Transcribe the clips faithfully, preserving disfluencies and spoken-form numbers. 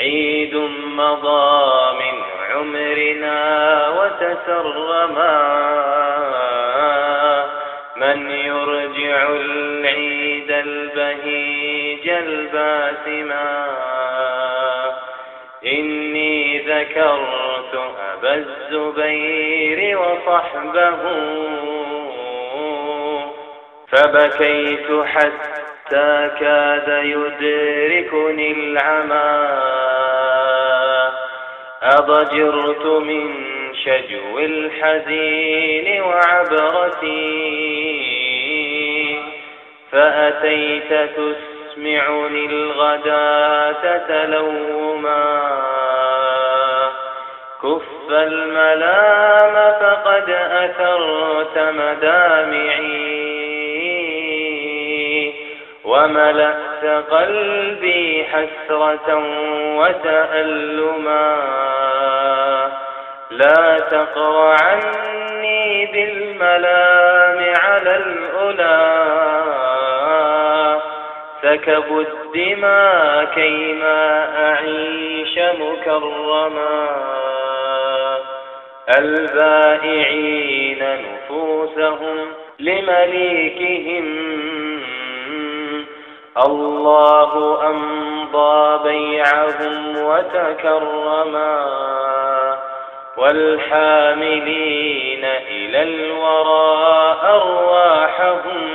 عيد مضى من عمرنا وتسرما، من يرجع العيد البهيج الباسما. إني ذكرت أبا الزبير وصحبه، فبكيت حتى كاد يدركني العمى. أضجرت من شجو الحزين وعبرتي، فأتيت تسمعني الغداة تلوما. كف الملام فقد أثرت مدامعي، وملأت قلبي حسرة وتألما. لا تقر عني بالملام على الأولى، سكبوا الدماء كيما أعيش مكرما. البائعين نفوسهم لمليكهم، الله أمضى بيعهم وتكرما. والحاملين إلى الورى أرواحهم،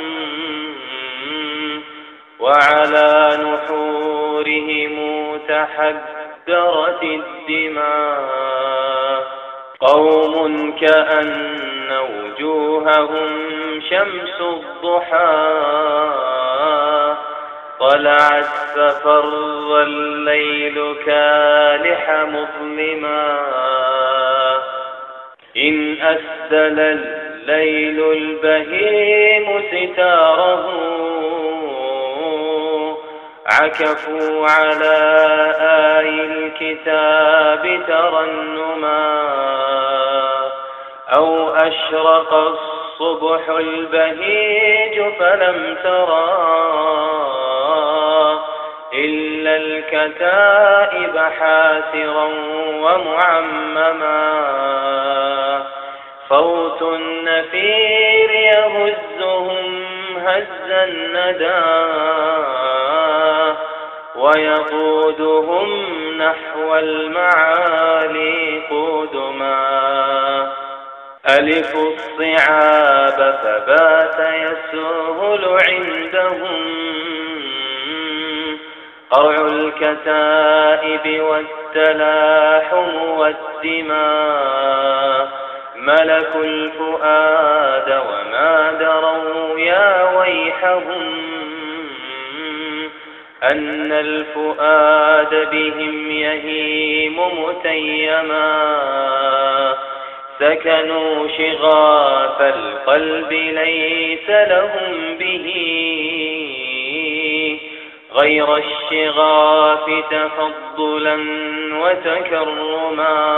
وعلى نحورهم تحدرت الدماء. قوم كأن وجوههم شمس الضحى، طلعت ففر الليل كالح مظلما. إن أسدل الليل البهيم ستاره، عكفوا على آي الكتاب ترنما. أو أشرق الصبح البهيج فلم ترى إلا الكتائب حاسرا ومعمما. صوت النفير يهزهم هز الندى، ويقودهم نحو المعالي قدما. ألف الصعاب فبات يسهل عندهم، قرع الكتائب والتلاحم والدماء. ملكوا الفؤاد وما دروا يا ويحهم، أن الفؤاد بهم يهيم متيما. سكنوا شغاف القلب ليس لهم به، غير الشغاف تفضلا وتكرما.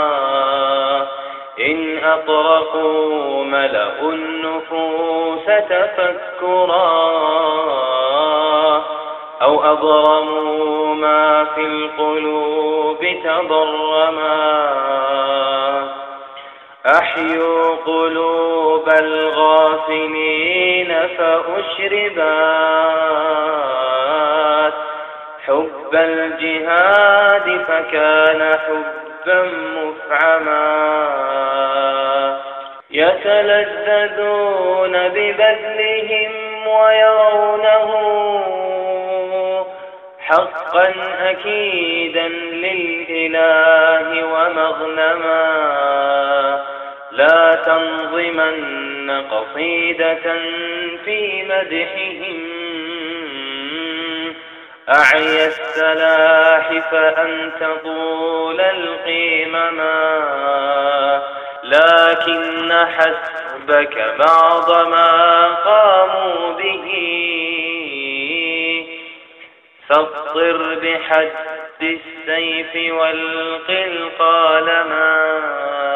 إن أطرقوا ملأوا النفوس تفكرا، أو أضرموا ما في القلوب تضرما. أحيوا قلوب الغافلين فأشربات حب الجهاد، فكان حبا مفعما. يتلذذون ببذلهم ويرونه حقا أكيدا للإله ومغنما. لا تنظمن قصيدة في مدحهم، أعي السلاح فأن تطول القمما. لكن حسبك بعض ما قاموا به، فاضطر بحد السيف والق القلما.